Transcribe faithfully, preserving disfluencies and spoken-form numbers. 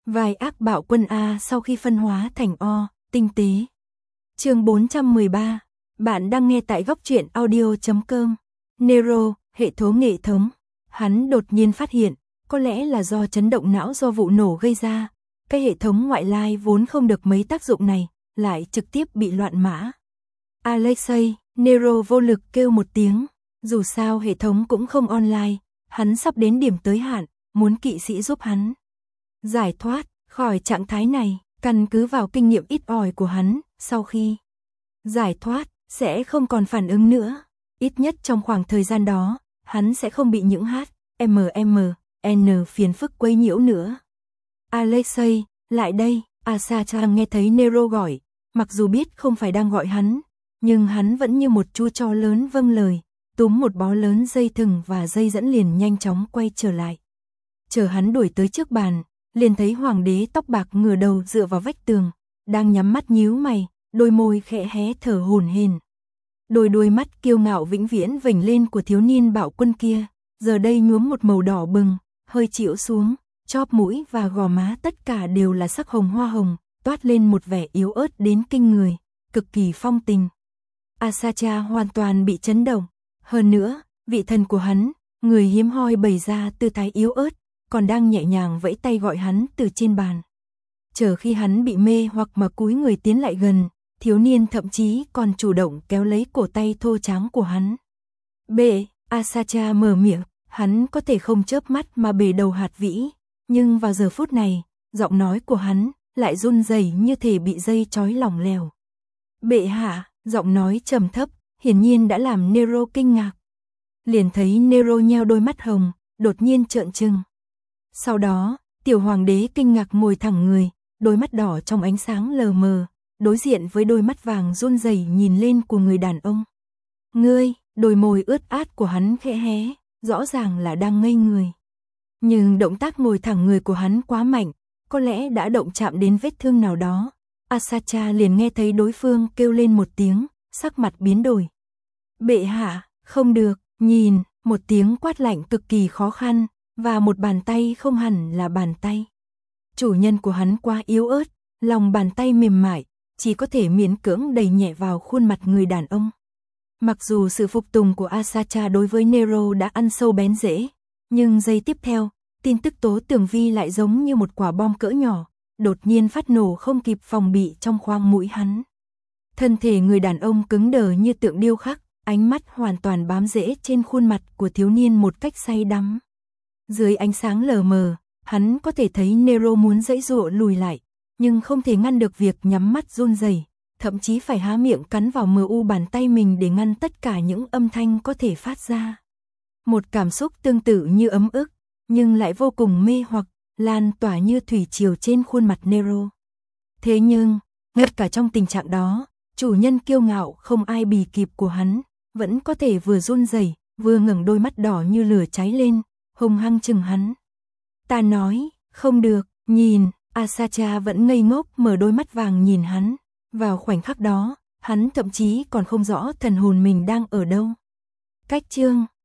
Vai ác bạo quân A sau khi phân hóa thành O, tinh tế. Chương bốn trăm mười ba. Bạn đang nghe tại góc truyện audio chấm com. Nero, hệ thống hệ thống. Hắn đột nhiên phát hiện, có lẽ là do chấn động não do vụ nổ gây ra, cái hệ thống ngoại lai vốn không được mấy tác dụng này, lại trực tiếp bị loạn mã. Alexei, Nero vô lực kêu một tiếng, dù sao hệ thống cũng không online, hắn sắp đến điểm tới hạn, muốn kỵ sĩ giúp hắn giải thoát khỏi trạng thái này, căn cứ vào kinh nghiệm ít ỏi của hắn, sau khi giải thoát, sẽ không còn phản ứng nữa. Ít nhất trong khoảng thời gian đó, hắn sẽ không bị những H, M M, N phiền phức quấy nhiễu nữa. Alexei, lại đây, Asatra nghe thấy Nero gọi, mặc dù biết không phải đang gọi hắn, nhưng hắn vẫn như một chú chó lớn vâng lời, túm một bó lớn dây thừng và dây dẫn liền nhanh chóng quay trở lại. Chờ hắn đuổi tới trước bàn, liền thấy hoàng đế tóc bạc ngửa đầu dựa vào vách tường, đang nhắm mắt nhíu mày, đôi môi khẽ hé thở hổn hển. Đôi đôi mắt kiêu ngạo vĩnh viễn vểnh lên của thiếu niên bạo quân kia, giờ đây nhuốm một màu đỏ bừng, hơi chĩu xuống, chóp mũi và gò má tất cả đều là sắc hồng hoa hồng, toát lên một vẻ yếu ớt đến kinh người, cực kỳ phong tình. Asatra hoàn toàn bị chấn động, hơn nữa, vị thần của hắn, người hiếm hoi bày ra tư thái yếu ớt, còn đang nhẹ nhàng vẫy tay gọi hắn từ trên bàn. Chờ khi hắn bị mê hoặc mà cúi người tiến lại gần, thiếu niên thậm chí còn chủ động kéo lấy cổ tay thô tráng của hắn. Bệ, Asatra mở miệng, hắn có thể không chớp mắt mà bể đầu hạt vĩ, nhưng vào giờ phút này, giọng nói của hắn lại run rẩy như thể bị dây trói lỏng lẻo. Bệ hạ, giọng nói trầm thấp, hiển nhiên đã làm Nero kinh ngạc. Liền thấy Nero nheo đôi mắt hồng, đột nhiên trợn trừng. Sau đó, tiểu hoàng đế kinh ngạc ngồi thẳng người, đôi mắt đỏ trong ánh sáng lờ mờ, đối diện với đôi mắt vàng run rẩy nhìn lên của người đàn ông. Ngươi, đôi môi ướt át của hắn khẽ hé, rõ ràng là đang ngây người. Nhưng động tác ngồi thẳng người của hắn quá mạnh, có lẽ đã động chạm đến vết thương nào đó. Asatra liền nghe thấy đối phương kêu lên một tiếng, sắc mặt biến đổi. Bệ hạ, không được, nhìn, một tiếng quát lạnh cực kỳ khó khăn, và một bàn tay không hẳn là bàn tay. Chủ nhân của hắn quá yếu ớt, lòng bàn tay mềm mại, chỉ có thể miễn cưỡng đẩy nhẹ vào khuôn mặt người đàn ông. Mặc dù sự phục tùng của Asatra đối với Nero đã ăn sâu bén rễ, nhưng giây tiếp theo, tin tức tố tường vi lại giống như một quả bom cỡ nhỏ, đột nhiên phát nổ không kịp phòng bị trong khoang mũi hắn. Thân thể người đàn ông cứng đờ như tượng điêu khắc, ánh mắt hoàn toàn bám rễ trên khuôn mặt của thiếu niên một cách say đắm. Dưới ánh sáng lờ mờ, hắn có thể thấy Nero muốn giãy giụa lùi lại, nhưng không thể ngăn được việc nhắm mắt run rẩy, thậm chí phải há miệng cắn vào mờ u bàn tay mình để ngăn tất cả những âm thanh có thể phát ra. Một cảm xúc tương tự như ấm ức, nhưng lại vô cùng mê hoặc, lan tỏa như thủy triều trên khuôn mặt Nero. Thế nhưng, ngay cả trong tình trạng đó, chủ nhân kiêu ngạo không ai bì kịp của hắn, vẫn có thể vừa run rẩy, vừa ngẩng đôi mắt đỏ như lửa cháy lên, hung hăng chừng hắn. Ta nói, không được, nhìn, Asatra vẫn ngây ngốc mở đôi mắt vàng nhìn hắn. Vào khoảnh khắc đó, hắn thậm chí còn không rõ thần hồn mình đang ở đâu. Cách chương,